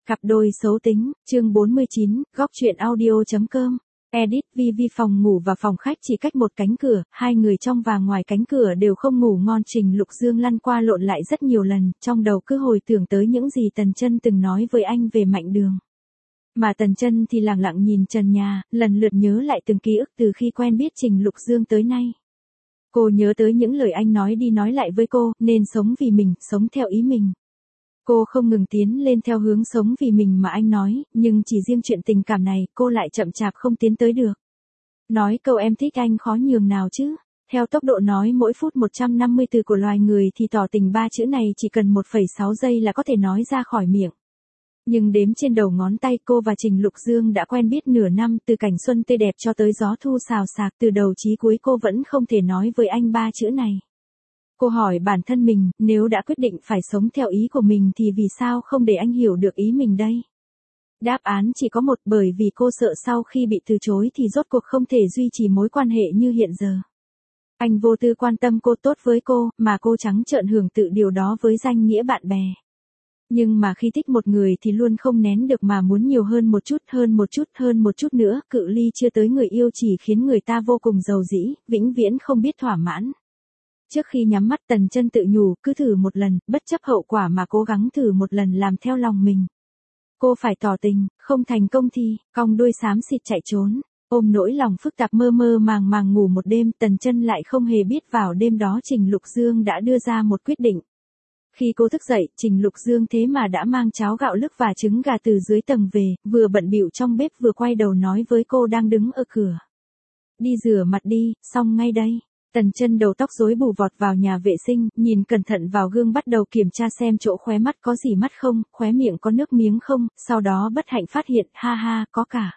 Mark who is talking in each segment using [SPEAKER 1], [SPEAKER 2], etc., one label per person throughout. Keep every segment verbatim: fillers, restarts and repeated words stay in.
[SPEAKER 1] Cặp đôi xấu tính, chương bốn mươi chín, góc truyện audio.com. Edit vi vi phòng ngủ và phòng khách chỉ cách một cánh cửa, hai người trong và ngoài cánh cửa đều không ngủ ngon. Trình Lục Dương lăn qua lộn lại rất nhiều lần, trong đầu cứ hồi tưởng tới những gì Tần Chân từng nói với anh về Mạnh Đường. Mà Tần Chân thì lặng lặng nhìn trần nhà, lần lượt nhớ lại từng ký ức từ khi quen biết Trình Lục Dương tới nay. Cô nhớ tới những lời anh nói đi nói lại với cô, nên sống vì mình, sống theo ý mình. Cô không ngừng tiến lên theo hướng sống vì mình mà anh nói, nhưng chỉ riêng chuyện tình cảm này, cô lại chậm chạp không tiến tới được. Nói câu em thích anh khó nhường nào chứ? Theo tốc độ nói mỗi phút một trăm năm mươi từ của loài người thì tỏ tình ba chữ này chỉ cần một phẩy sáu giây là có thể nói ra khỏi miệng. Nhưng đếm trên đầu ngón tay, cô và Trình Lục Dương đã quen biết nửa năm, từ cảnh xuân tươi đẹp cho tới gió thu xào xạc, từ đầu chí cuối cô vẫn không thể nói với anh ba chữ này. Cô hỏi bản thân mình, nếu đã quyết định phải sống theo ý của mình thì vì sao không để anh hiểu được ý mình đây? Đáp án chỉ có một, bởi vì cô sợ sau khi bị từ chối thì rốt cuộc không thể duy trì mối quan hệ như hiện giờ. Anh vô tư quan tâm cô, tốt với cô, mà cô trắng trợn hưởng tự điều đó với danh nghĩa bạn bè. Nhưng mà khi thích một người thì luôn không nén được mà muốn nhiều hơn một chút, hơn một chút, hơn một chút nữa, cự ly chưa tới người yêu chỉ khiến người ta vô cùng giàu dĩ, vĩnh viễn không biết thỏa mãn. Trước khi nhắm mắt, Tần Chân tự nhủ, cứ thử một lần, bất chấp hậu quả mà cố gắng thử một lần làm theo lòng mình. Cô phải tỏ tình, không thành công thì, cong đuôi xám xịt chạy trốn. Ôm nỗi lòng phức tạp mơ mơ màng màng ngủ một đêm, Tần Chân lại không hề biết vào đêm đó Trình Lục Dương đã đưa ra một quyết định. Khi cô thức dậy, Trình Lục Dương thế mà đã mang cháo gạo lứt và trứng gà từ dưới tầng về, vừa bận bịu trong bếp vừa quay đầu nói với cô đang đứng ở cửa. Đi rửa mặt đi, xong ngay đây. Tần Chân đầu tóc rối bù vọt vào nhà vệ sinh, nhìn cẩn thận vào gương bắt đầu kiểm tra xem chỗ khóe mắt có gì mắt không, khóe miệng có nước miếng không, sau đó bất hạnh phát hiện, ha ha, có cả.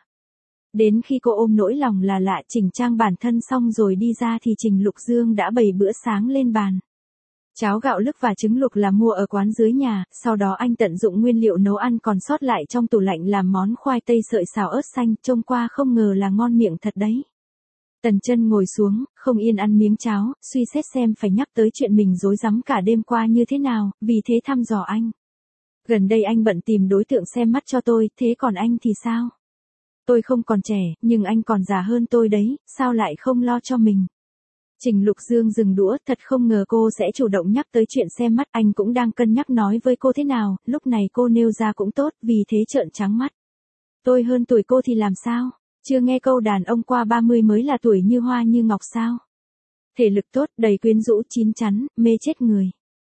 [SPEAKER 1] Đến khi cô ôm nỗi lòng là lạ chỉnh trang bản thân xong rồi đi ra thì Trình Lục Dương đã bày bữa sáng lên bàn. Cháo gạo lứt và trứng luộc là mua ở quán dưới nhà, sau đó anh tận dụng nguyên liệu nấu ăn còn sót lại trong tủ lạnh làm món khoai tây sợi xào ớt xanh, trông qua không ngờ là ngon miệng thật đấy. Tần Chân ngồi xuống, không yên ăn miếng cháo, suy xét xem phải nhắc tới chuyện mình rối rắm cả đêm qua như thế nào, vì thế thăm dò anh. Gần đây anh bận tìm đối tượng xem mắt cho tôi, thế còn anh thì sao? Tôi không còn trẻ, nhưng anh còn già hơn tôi đấy, sao lại không lo cho mình? Trình Lục Dương dừng đũa, thật không ngờ cô sẽ chủ động nhắc tới chuyện xem mắt, anh cũng đang cân nhắc nói với cô thế nào, lúc này cô nêu ra cũng tốt, vì thế trợn trắng mắt. Tôi hơn tuổi cô thì làm sao? Chưa nghe câu đàn ông qua ba mươi mới là tuổi như hoa như ngọc sao? Thể lực tốt, đầy quyến rũ, chín chắn, mê chết người.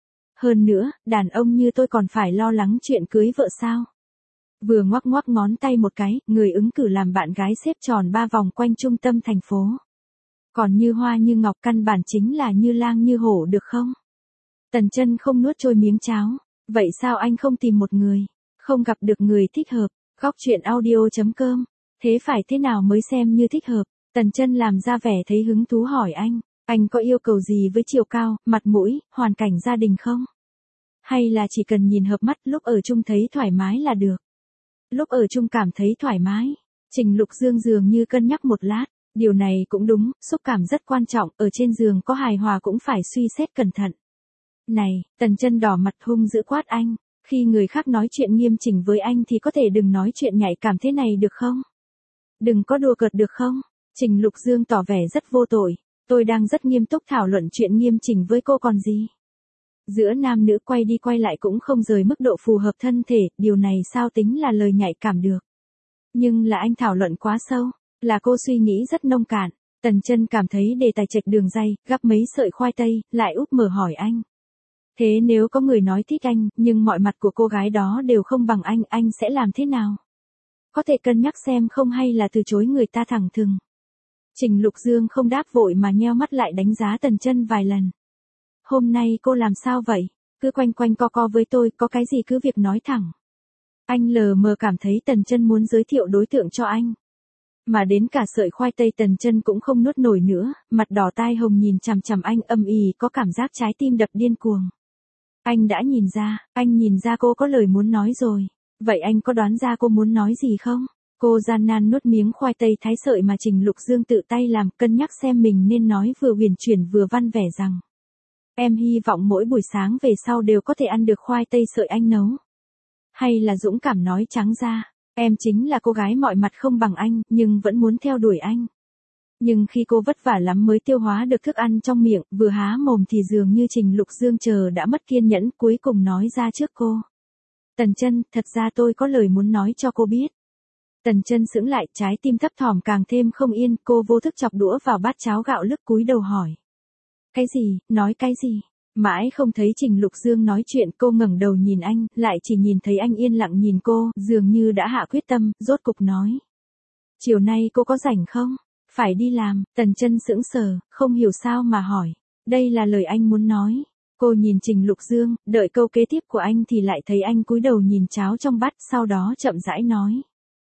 [SPEAKER 1] Hơn nữa, đàn ông như tôi còn phải lo lắng chuyện cưới vợ sao? Vừa ngoắc ngoắc ngón tay một cái, người ứng cử làm bạn gái xếp tròn ba vòng quanh trung tâm thành phố. Còn như hoa như ngọc căn bản chính là như lang như hổ được không? Tần Chân không nuốt trôi miếng cháo. Vậy sao anh không tìm một người? Không gặp được người thích hợp. Góc truyện audio.com. Thế phải thế nào mới xem như thích hợp? Tần Chân làm ra vẻ thấy hứng thú hỏi anh. Anh có yêu cầu gì với chiều cao, mặt mũi, hoàn cảnh gia đình không? Hay là chỉ cần nhìn hợp mắt, lúc ở chung thấy thoải mái là được? Lúc ở chung cảm thấy thoải mái. Trình Lục Dương dường như cân nhắc một lát. Điều này cũng đúng, xúc cảm rất quan trọng, ở trên giường có hài hòa cũng phải suy xét cẩn thận. Này, Tần Chân đỏ mặt hung dữ quát anh, khi người khác nói chuyện nghiêm chỉnh với anh thì có thể đừng nói chuyện nhạy cảm thế này được không? Đừng có đùa cợt được không? Trình Lục Dương tỏ vẻ rất vô tội, tôi đang rất nghiêm túc thảo luận chuyện nghiêm chỉnh với cô còn gì. Giữa nam nữ quay đi quay lại cũng không rời mức độ phù hợp thân thể, điều này sao tính là lời nhạy cảm được. Nhưng là anh thảo luận quá sâu. Là cô suy nghĩ rất nông cạn. Tần Chân cảm thấy đề tài chệch đường ray, gắp mấy sợi khoai tây, lại úp mở hỏi anh. Thế nếu có người nói thích anh, nhưng mọi mặt của cô gái đó đều không bằng anh, anh sẽ làm thế nào? Có thể cân nhắc xem không hay là từ chối người ta thẳng thừng. Trình Lục Dương không đáp vội mà nheo mắt lại đánh giá Tần Chân vài lần. Hôm nay cô làm sao vậy? Cứ quanh quanh co co với tôi, có cái gì cứ việc nói thẳng. Anh lờ mờ cảm thấy Tần Chân muốn giới thiệu đối tượng cho anh. Mà đến cả sợi khoai tây Tần Chân cũng không nuốt nổi nữa, mặt đỏ tai hồng nhìn chằm chằm anh âm ỉ, có cảm giác trái tim đập điên cuồng. Anh đã nhìn ra, anh nhìn ra cô có lời muốn nói rồi. Vậy anh có đoán ra cô muốn nói gì không? Cô gian nan nuốt miếng khoai tây thái sợi mà Trình Lục Dương tự tay làm, cân nhắc xem mình nên nói vừa huyền chuyển vừa văn vẻ rằng. Em hy vọng mỗi buổi sáng về sau đều có thể ăn được khoai tây sợi anh nấu. hay là dũng cảm nói trắng ra, em chính là cô gái mọi mặt không bằng anh, nhưng vẫn muốn theo đuổi anh. Nhưng khi cô vất vả lắm mới tiêu hóa được thức ăn trong miệng, vừa há mồm thì dường như Trình Lục Dương chờ đã mất kiên nhẫn, cuối cùng nói ra trước cô. Tần Chân, thật ra tôi có lời muốn nói cho cô biết. Tần Chân sững lại, trái tim thấp thỏm càng thêm không yên, cô vô thức chọc đũa vào bát cháo gạo lứt cúi đầu hỏi. Cái gì, nói cái gì? Mãi không thấy Trình Lục Dương nói chuyện, cô ngẩng đầu nhìn anh, lại chỉ nhìn thấy anh yên lặng nhìn cô, dường như đã hạ quyết tâm, rốt cục nói. Chiều nay cô có rảnh không? Phải đi làm. Tần Chân sững sờ, không hiểu sao mà hỏi. Đây là lời anh muốn nói. Cô nhìn Trình Lục Dương, đợi câu kế tiếp của anh thì lại thấy anh cúi đầu nhìn cháo trong bát, sau đó chậm rãi nói.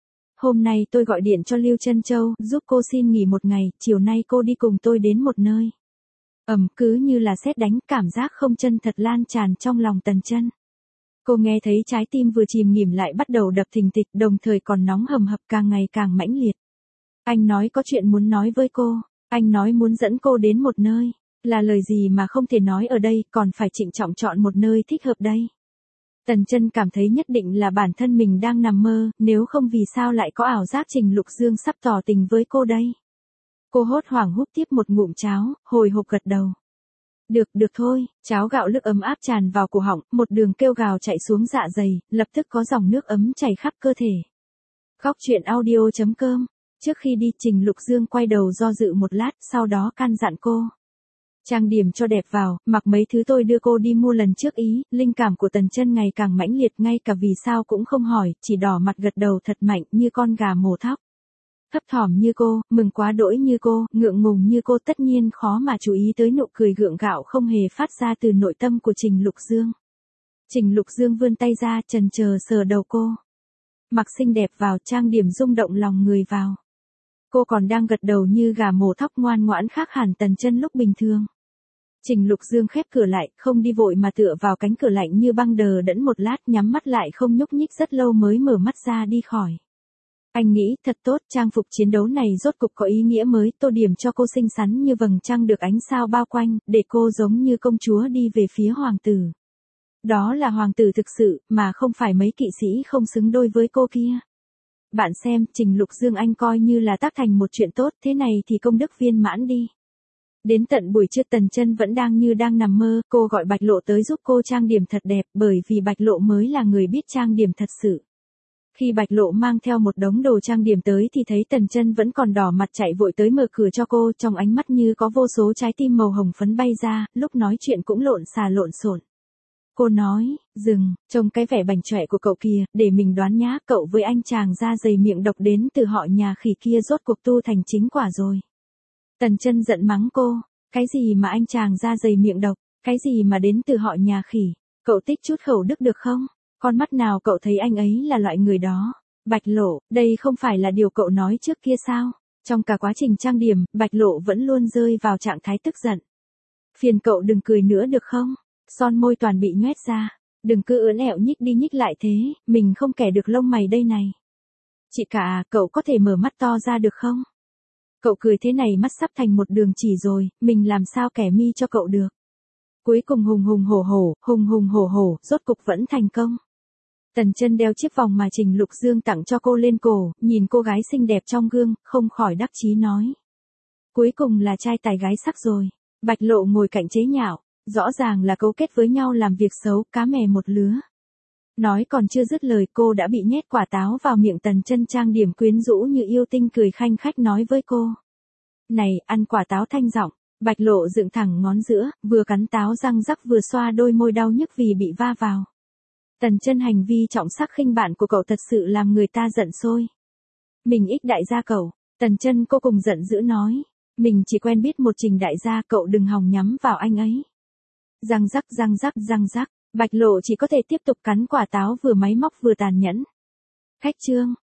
[SPEAKER 1] Hôm nay tôi gọi điện cho Lưu Trân Châu, giúp cô xin nghỉ một ngày, chiều nay cô đi cùng tôi đến một nơi. Ầm, cứ như là sét đánh, cảm giác không chân thật lan tràn trong lòng Tần Chân. Cô nghe thấy trái tim vừa chìm nghỉm lại bắt đầu đập thình thịch, đồng thời còn nóng hầm hập, càng ngày càng mãnh liệt. Anh nói có chuyện muốn nói với cô, anh nói muốn dẫn cô đến một nơi, là lời gì mà không thể nói ở đây, còn phải trịnh trọng chọn một nơi thích hợp đây. Tần Chân cảm thấy nhất định là bản thân mình đang nằm mơ, nếu không vì sao lại có ảo giác Trình Lục Dương sắp tỏ tình với cô đây. Cô hốt hoảng húp tiếp một ngụm cháo, hồi hộp gật đầu. Được, được thôi, cháo gạo lứt ấm áp tràn vào cổ họng, một đường kêu gào chạy xuống dạ dày, lập tức có dòng nước ấm chảy khắp cơ thể. Góc truyện audio chấm com. Trước khi đi, Trình Lục Dương quay đầu do dự một lát, sau đó căn dặn cô. Trang điểm cho đẹp vào, mặc mấy thứ tôi đưa cô đi mua lần trước ý. Linh cảm của Tần Chân ngày càng mãnh liệt, ngay cả vì sao cũng không hỏi, chỉ đỏ mặt gật đầu thật mạnh như con gà mổ thóc. Thấp thỏm như cô, mừng quá đỗi như cô, ngượng ngùng như cô, tất nhiên khó mà chú ý tới nụ cười gượng gạo không hề phát ra từ nội tâm của Trình Lục Dương. Trình Lục Dương vươn tay ra, chần chờ sờ đầu cô. Mặc xinh đẹp vào, trang điểm rung động lòng người vào. Cô còn đang gật đầu như gà mổ thóc ngoan ngoãn, khác hẳn Tần Chân lúc bình thường. Trình Lục Dương khép cửa lại, không đi vội mà tựa vào cánh cửa lạnh như băng, đờ đẫn một lát, nhắm mắt lại không nhúc nhích rất lâu mới mở mắt ra đi khỏi. Anh nghĩ, thật tốt, trang phục chiến đấu này rốt cục có ý nghĩa mới, tô điểm cho cô xinh xắn như vầng trăng được ánh sao bao quanh, để cô giống như công chúa đi về phía hoàng tử. Đó là hoàng tử thực sự, mà không phải mấy kỵ sĩ không xứng đôi với cô kia. Bạn xem, Trình Lục Dương anh coi như là tác thành một chuyện tốt, thế này thì công đức viên mãn đi. Đến tận buổi trưa Tần Chân vẫn đang như đang nằm mơ, cô gọi Bạch Lộ tới giúp cô trang điểm thật đẹp, bởi vì Bạch Lộ mới là người biết trang điểm thật sự. Khi Bạch Lộ mang theo một đống đồ trang điểm tới thì thấy Tần Chân vẫn còn đỏ mặt, chạy vội tới mở cửa cho cô, trong ánh mắt như có vô số trái tim màu hồng phấn bay ra, lúc nói chuyện cũng lộn xà lộn xộn. Cô nói, dừng, trông cái vẻ bảnh chọe của cậu kìa, để mình đoán nhá, cậu với anh chàng da dày miệng độc đến từ họ nhà khỉ kia rốt cuộc tu thành chính quả rồi. Tần Chân giận mắng cô, cái gì mà anh chàng da dày miệng độc, cái gì mà đến từ họ nhà khỉ, cậu tích chút khẩu đức được không? Con mắt nào cậu thấy anh ấy là loại người đó? Bạch Lộ, đây không phải là điều cậu nói trước kia sao? Trong cả quá trình trang điểm, Bạch Lộ vẫn luôn rơi vào trạng thái tức giận. Phiền cậu đừng cười nữa được không? Son môi toàn bị nhoét ra. Đừng cứ ưỡn ẹo nhích đi nhích lại thế, mình không kẻ được lông mày đây này. Chị cả à, cậu có thể mở mắt to ra được không? Cậu cười thế này mắt sắp thành một đường chỉ rồi, mình làm sao kẻ mi cho cậu được. Cuối cùng hùng hùng hổ hổ, hùng hùng hổ hổ, rốt cục vẫn thành công. Tần Chân đeo chiếc vòng mà Trình Lục Dương tặng cho cô lên cổ, nhìn cô gái xinh đẹp trong gương, không khỏi đắc chí nói. Cuối cùng là trai tài gái sắc rồi. Bạch Lộ ngồi cạnh chế nhạo, rõ ràng là cấu kết với nhau làm việc xấu, cá mè một lứa. Nói còn chưa dứt lời cô đã bị nhét quả táo vào miệng. Tần Chân trang điểm quyến rũ như yêu tinh cười khanh khách nói với cô. Này, ăn quả táo thanh giọng. Bạch Lộ dựng thẳng ngón giữa, vừa cắn táo răng rắc vừa xoa đôi môi đau nhức vì bị va vào. Tần Chân hành vi trọng sắc khinh bạn của cậu thật sự làm người ta giận sôi. Mình ích đại gia cậu. Tần Chân cô cùng giận dữ nói. Mình chỉ quen biết một Trình đại gia, cậu đừng hòng nhắm vào anh ấy. Răng rắc răng rắc răng rắc. Bạch Lộ chỉ có thể tiếp tục cắn quả táo vừa máy móc vừa tàn nhẫn. Khách trương,